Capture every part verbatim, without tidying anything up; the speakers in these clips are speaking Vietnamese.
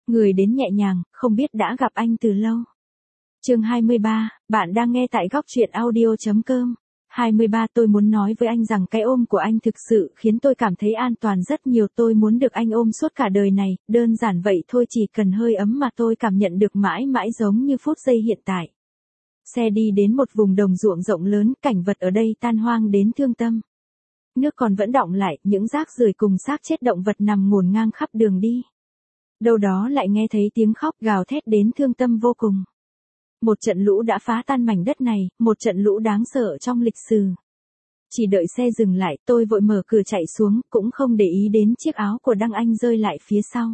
Người đến nhẹ nhàng, không biết đã gặp anh từ lâu. Chương hai mươi ba, bạn đang nghe tại góc truyện audio chấm com. hai mươi ba Tôi muốn nói với anh rằng cái ôm của anh thực sự khiến tôi cảm thấy an toàn rất nhiều. Tôi muốn được anh ôm suốt cả đời này, đơn giản vậy thôi, chỉ cần hơi ấm mà tôi cảm nhận được mãi mãi giống như phút giây hiện tại. Xe đi đến một vùng đồng ruộng rộng lớn, cảnh vật ở đây tan hoang đến thương tâm. Nước còn vẫn đọng lại, những rác rưởi cùng xác chết động vật nằm ngổn ngang khắp đường đi. Đâu đó lại nghe thấy tiếng khóc gào thét đến thương tâm vô cùng. Một trận lũ đã phá tan mảnh đất này, một trận lũ đáng sợ trong lịch sử. Chỉ đợi xe dừng lại, tôi vội mở cửa chạy xuống, cũng không để ý đến chiếc áo của Đăng Anh rơi lại phía sau.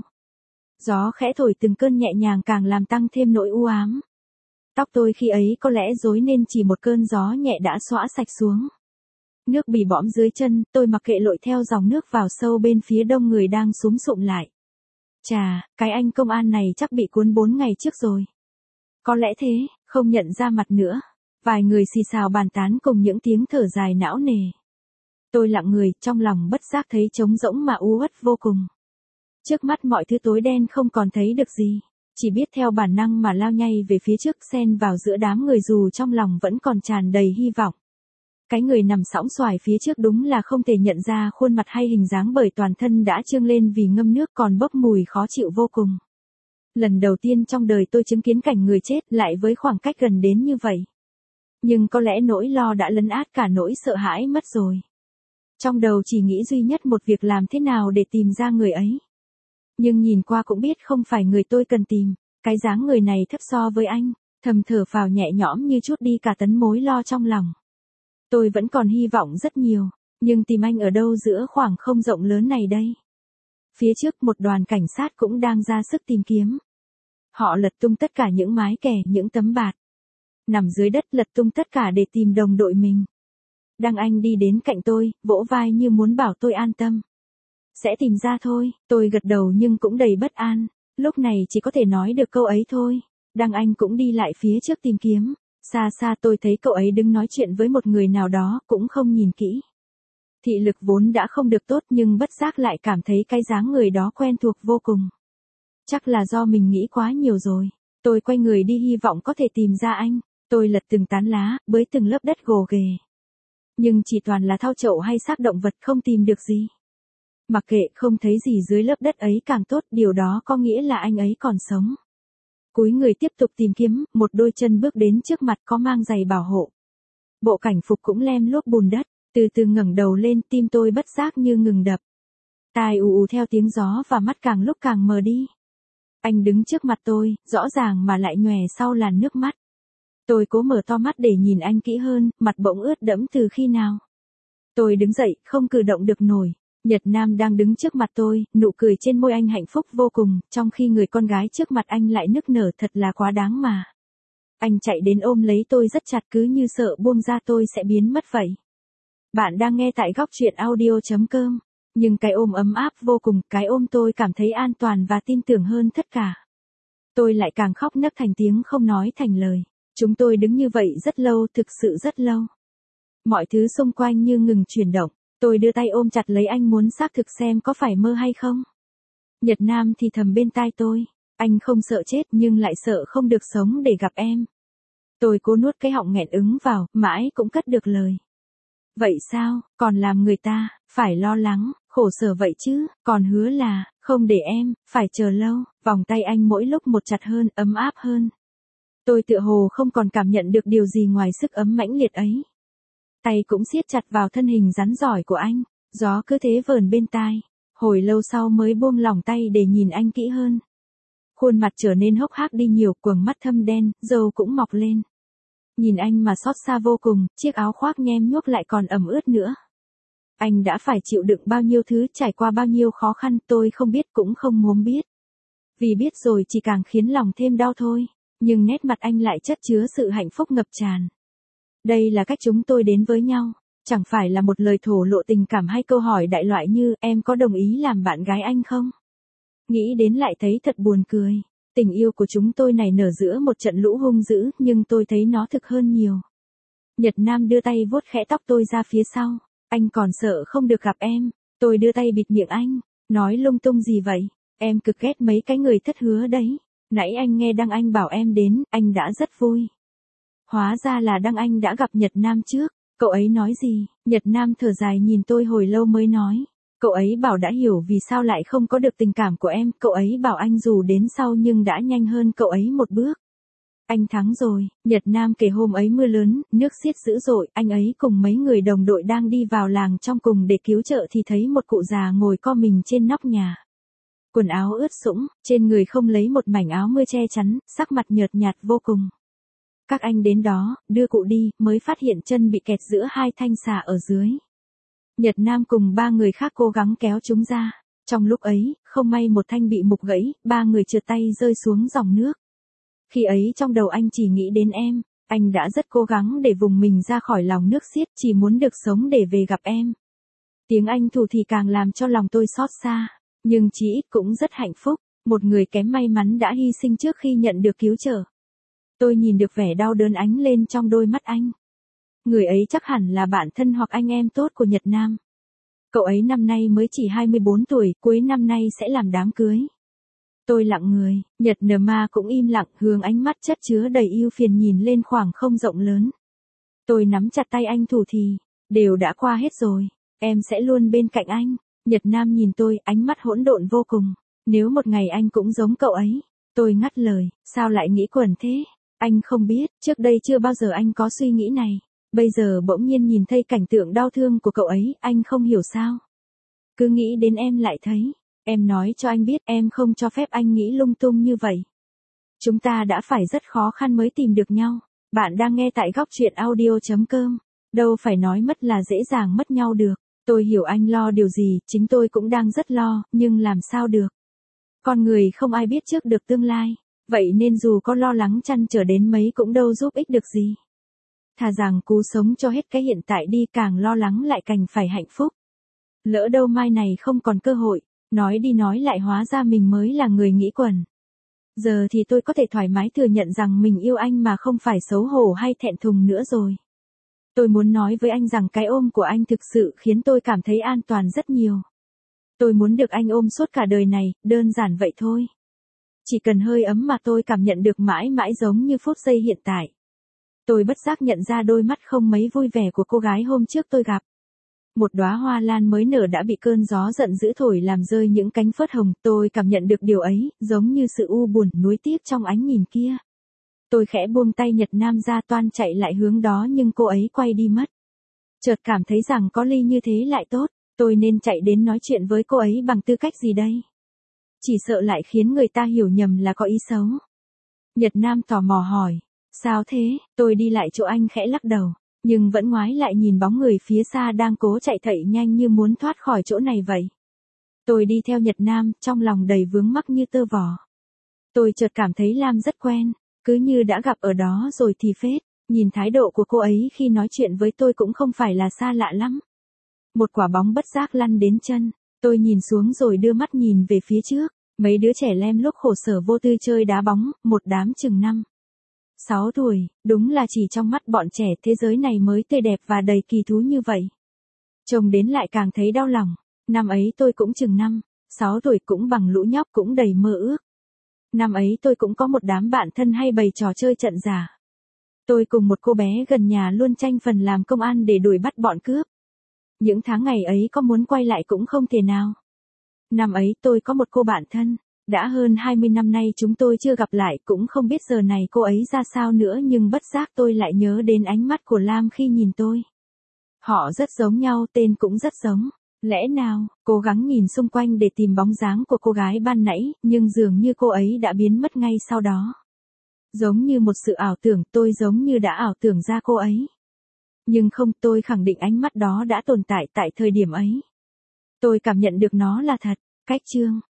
Gió khẽ thổi từng cơn nhẹ nhàng càng làm tăng thêm nỗi u ám. Tóc tôi khi ấy có lẽ rối nên chỉ một cơn gió nhẹ đã xõa sạch xuống. Nước bì bõm dưới chân, tôi mặc kệ lội theo dòng nước vào sâu bên phía đông người đang súm sụm lại. Chà, cái anh công an này chắc bị cuốn bốn ngày trước rồi. Có lẽ thế, không nhận ra mặt nữa. Vài người xì xào bàn tán cùng những tiếng thở dài não nề. Tôi lặng người, trong lòng bất giác thấy trống rỗng mà u uất vô cùng. Trước mắt mọi thứ tối đen không còn thấy được gì. Chỉ biết theo bản năng mà lao nhanh về phía trước, xen vào giữa đám người dù trong lòng vẫn còn tràn đầy hy vọng. Cái người nằm sõng soài phía trước đúng là không thể nhận ra khuôn mặt hay hình dáng bởi toàn thân đã trương lên vì ngâm nước còn bốc mùi khó chịu vô cùng. Lần đầu tiên trong đời tôi chứng kiến cảnh người chết lại với khoảng cách gần đến như vậy. Nhưng có lẽ nỗi lo đã lấn át cả nỗi sợ hãi mất rồi. Trong đầu chỉ nghĩ duy nhất một việc làm thế nào để tìm ra người ấy. Nhưng nhìn qua cũng biết không phải người tôi cần tìm, cái dáng người này thấp so với anh, thầm thở phào nhẹ nhõm như chút đi cả tấn mối lo trong lòng. Tôi vẫn còn hy vọng rất nhiều, nhưng tìm anh ở đâu giữa khoảng không rộng lớn này đây? Phía trước một đoàn cảnh sát cũng đang ra sức tìm kiếm. Họ lật tung tất cả những mái kè, những tấm bạt. Nằm dưới đất lật tung tất cả để tìm đồng đội mình. Đăng Anh đi đến cạnh tôi, vỗ vai như muốn bảo tôi an tâm. Sẽ tìm ra thôi, tôi gật đầu nhưng cũng đầy bất an. Lúc này chỉ có thể nói được câu ấy thôi. Đăng Anh cũng đi lại phía trước tìm kiếm. Xa xa tôi thấy cậu ấy đứng nói chuyện với một người nào đó, cũng không nhìn kỹ. Thị lực vốn đã không được tốt nhưng bất giác lại cảm thấy cái dáng người đó quen thuộc vô cùng. Chắc là do mình nghĩ quá nhiều rồi. Tôi quay người đi hy vọng có thể tìm ra anh. Tôi lật từng tán lá, bới từng lớp đất gồ ghề. Nhưng chỉ toàn là thau chậu hay xác động vật, không tìm được gì. Mặc kệ, không thấy gì dưới lớp đất ấy càng tốt, điều đó có nghĩa là anh ấy còn sống. Cúi người tiếp tục tìm kiếm, một đôi chân bước đến trước mặt có mang giày bảo hộ. Bộ cảnh phục cũng lem luốc bùn đất, từ từ ngẩng đầu lên, tim tôi bất giác như ngừng đập. Tai ù ù theo tiếng gió và mắt càng lúc càng mờ đi. Anh đứng trước mặt tôi, rõ ràng mà lại nhòe sau làn nước mắt. Tôi cố mở to mắt để nhìn anh kỹ hơn, mặt bỗng ướt đẫm từ khi nào. Tôi đứng dậy, không cử động được nổi. Nhật Nam đang đứng trước mặt tôi, nụ cười trên môi anh hạnh phúc vô cùng, trong khi người con gái trước mặt anh lại nức nở, thật là quá đáng mà. Anh chạy đến ôm lấy tôi rất chặt, cứ như sợ buông ra tôi sẽ biến mất vậy. Bạn đang nghe tại góc truyện audio chấm com. Nhưng cái ôm ấm áp vô cùng, cái ôm tôi cảm thấy an toàn và tin tưởng hơn tất cả. Tôi lại càng khóc nấc thành tiếng không nói thành lời. Chúng tôi đứng như vậy rất lâu, thực sự rất lâu. Mọi thứ xung quanh như ngừng chuyển động. Tôi đưa tay ôm chặt lấy anh muốn xác thực xem có phải mơ hay không. Nhật Nam thì thầm bên tai tôi. Anh không sợ chết nhưng lại sợ không được sống để gặp em. Tôi cố nuốt cái họng nghẹn ứng vào, mãi cũng cất được lời. Vậy sao, còn làm người ta, phải lo lắng, khổ sở vậy chứ, còn hứa là, không để em, phải chờ lâu. Vòng tay anh mỗi lúc một chặt hơn, ấm áp hơn. Tôi tựa hồ không còn cảm nhận được điều gì ngoài sức ấm mãnh liệt ấy. Tay cũng siết chặt vào thân hình rắn giỏi của anh, gió cứ thế vờn bên tai. Hồi lâu sau mới buông lỏng tay để nhìn anh kỹ hơn. Khuôn mặt trở nên hốc hác đi nhiều, quầng mắt thâm đen, râu cũng mọc lên. Nhìn anh mà xót xa vô cùng, chiếc áo khoác nhem nhuốc lại còn ẩm ướt nữa. Anh đã phải chịu đựng bao nhiêu thứ, trải qua bao nhiêu khó khăn, tôi không biết cũng không muốn biết. Vì biết rồi chỉ càng khiến lòng thêm đau thôi, nhưng nét mặt anh lại chất chứa sự hạnh phúc ngập tràn. Đây là cách chúng tôi đến với nhau, chẳng phải là một lời thổ lộ tình cảm hay câu hỏi đại loại như em có đồng ý làm bạn gái anh không? Nghĩ đến lại thấy thật buồn cười. Tình yêu của chúng tôi nảy nở giữa một trận lũ hung dữ, nhưng tôi thấy nó thực hơn nhiều. Nhật Nam đưa tay vuốt khẽ tóc tôi ra phía sau. Anh còn sợ không được gặp em. Tôi đưa tay bịt miệng anh. Nói lung tung gì vậy? Em cực ghét mấy cái người thất hứa đấy. Nãy anh nghe Đăng Anh bảo em đến, anh đã rất vui. Hóa ra là Đăng Anh đã gặp Nhật Nam trước. Cậu ấy nói gì? Nhật Nam thở dài nhìn tôi hồi lâu mới nói. Cậu ấy bảo đã hiểu vì sao lại không có được tình cảm của em. Cậu ấy bảo anh dù đến sau nhưng đã nhanh hơn cậu ấy một bước. Anh thắng rồi. Nhật Nam kể hôm ấy mưa lớn, nước xiết dữ dội. Anh ấy cùng mấy người đồng đội đang đi vào làng trong cùng để cứu trợ thì thấy một cụ già ngồi co mình trên nóc nhà. Quần áo ướt sũng, trên người không lấy một mảnh áo mưa che chắn, sắc mặt nhợt nhạt vô cùng. Các anh đến đó, đưa cụ đi, mới phát hiện chân bị kẹt giữa hai thanh xà ở dưới. Nhật Nam cùng ba người khác cố gắng kéo chúng ra. Trong lúc ấy, không may một thanh bị mục gãy, ba người trượt tay rơi xuống dòng nước. Khi ấy trong đầu anh chỉ nghĩ đến em, anh đã rất cố gắng để vùng mình ra khỏi lòng nước xiết, chỉ muốn được sống để về gặp em. Tiếng anh thủ thì càng làm cho lòng tôi xót xa, nhưng chí ít cũng rất hạnh phúc, một người kém may mắn đã hy sinh trước khi nhận được cứu trợ. Tôi nhìn được vẻ đau đớn ánh lên trong đôi mắt anh. Người ấy chắc hẳn là bạn thân hoặc anh em tốt của Nhật Nam. Cậu ấy năm nay mới chỉ hai mươi bốn tuổi, cuối năm nay sẽ làm đám cưới. Tôi lặng người, Nhật Nờ Ma cũng im lặng, hướng ánh mắt chất chứa đầy ưu phiền nhìn lên khoảng không rộng lớn. Tôi nắm chặt tay anh thủ thì, đều đã qua hết rồi, em sẽ luôn bên cạnh anh. Nhật Nam nhìn tôi, ánh mắt hỗn độn vô cùng. Nếu một ngày anh cũng giống cậu ấy. Tôi ngắt lời, sao lại nghĩ quẩn thế? Anh không biết, trước đây chưa bao giờ anh có suy nghĩ này. Bây giờ bỗng nhiên nhìn thấy cảnh tượng đau thương của cậu ấy, anh không hiểu sao. Cứ nghĩ đến em lại thấy. Em nói cho anh biết em không cho phép anh nghĩ lung tung như vậy. Chúng ta đã phải rất khó khăn mới tìm được nhau. Bạn đang nghe tại góc truyện audio chấm com. Đâu phải nói mất là dễ dàng mất nhau được. Tôi hiểu anh lo điều gì, chính tôi cũng đang rất lo, nhưng làm sao được. Con người không ai biết trước được tương lai. Vậy nên dù có lo lắng chăn trở đến mấy cũng đâu giúp ích được gì. Thà rằng cố sống cho hết cái hiện tại đi, càng lo lắng lại càng phải hạnh phúc. Lỡ đâu mai này không còn cơ hội. Nói đi nói lại hóa ra mình mới là người nghĩ quẩn. Giờ thì tôi có thể thoải mái thừa nhận rằng mình yêu anh mà không phải xấu hổ hay thẹn thùng nữa rồi. Tôi muốn nói với anh rằng cái ôm của anh thực sự khiến tôi cảm thấy an toàn rất nhiều. Tôi muốn được anh ôm suốt cả đời này, đơn giản vậy thôi. Chỉ cần hơi ấm mà tôi cảm nhận được mãi mãi giống như phút giây hiện tại. Tôi bất giác nhận ra đôi mắt không mấy vui vẻ của cô gái hôm trước tôi gặp. Một đóa hoa lan mới nở đã bị cơn gió giận dữ thổi làm rơi những cánh phớt hồng. Tôi cảm nhận được điều ấy, giống như sự u buồn, nuối tiếc trong ánh nhìn kia. Tôi khẽ buông tay Nhật Nam ra toan chạy lại hướng đó nhưng cô ấy quay đi mất. Chợt cảm thấy rằng có ly như thế lại tốt, tôi nên chạy đến nói chuyện với cô ấy bằng tư cách gì đây? Chỉ sợ lại khiến người ta hiểu nhầm là có ý xấu. Nhật Nam tò mò hỏi, sao thế? Tôi đi lại chỗ anh khẽ lắc đầu. Nhưng vẫn ngoái lại nhìn bóng người phía xa đang cố chạy thậy nhanh như muốn thoát khỏi chỗ này vậy. Tôi đi theo Nhật Nam, trong lòng đầy vướng mắc như tơ vò. Tôi chợt cảm thấy Lam rất quen, cứ như đã gặp ở đó rồi thì phết. Nhìn thái độ của cô ấy khi nói chuyện với tôi cũng không phải là xa lạ lắm. Một quả bóng bất giác lăn đến chân, tôi nhìn xuống rồi đưa mắt nhìn về phía trước. Mấy đứa trẻ lem lúc khổ sở vô tư chơi đá bóng, một đám chừng năm. sáu tuổi, đúng là chỉ trong mắt bọn trẻ thế giới này mới tươi đẹp và đầy kỳ thú như vậy. Trông đến lại càng thấy đau lòng, năm ấy tôi cũng chừng năm, sáu tuổi cũng bằng lũ nhóc cũng đầy mơ ước. Năm ấy tôi cũng có một đám bạn thân hay bày trò chơi trận giả. Tôi cùng một cô bé gần nhà luôn tranh phần làm công an để đuổi bắt bọn cướp. Những tháng ngày ấy có muốn quay lại cũng không thể nào. Năm ấy tôi có một cô bạn thân. Đã hơn hai mươi năm nay chúng tôi chưa gặp lại, cũng không biết giờ này cô ấy ra sao nữa, nhưng bất giác tôi lại nhớ đến ánh mắt của Lam khi nhìn tôi. Họ rất giống nhau, tên cũng rất giống. Lẽ nào, cố gắng nhìn xung quanh để tìm bóng dáng của cô gái ban nãy, nhưng dường như cô ấy đã biến mất ngay sau đó. Giống như một sự ảo tưởng, tôi giống như đã ảo tưởng ra cô ấy. Nhưng không, tôi khẳng định ánh mắt đó đã tồn tại tại thời điểm ấy. Tôi cảm nhận được nó là thật. Cách chương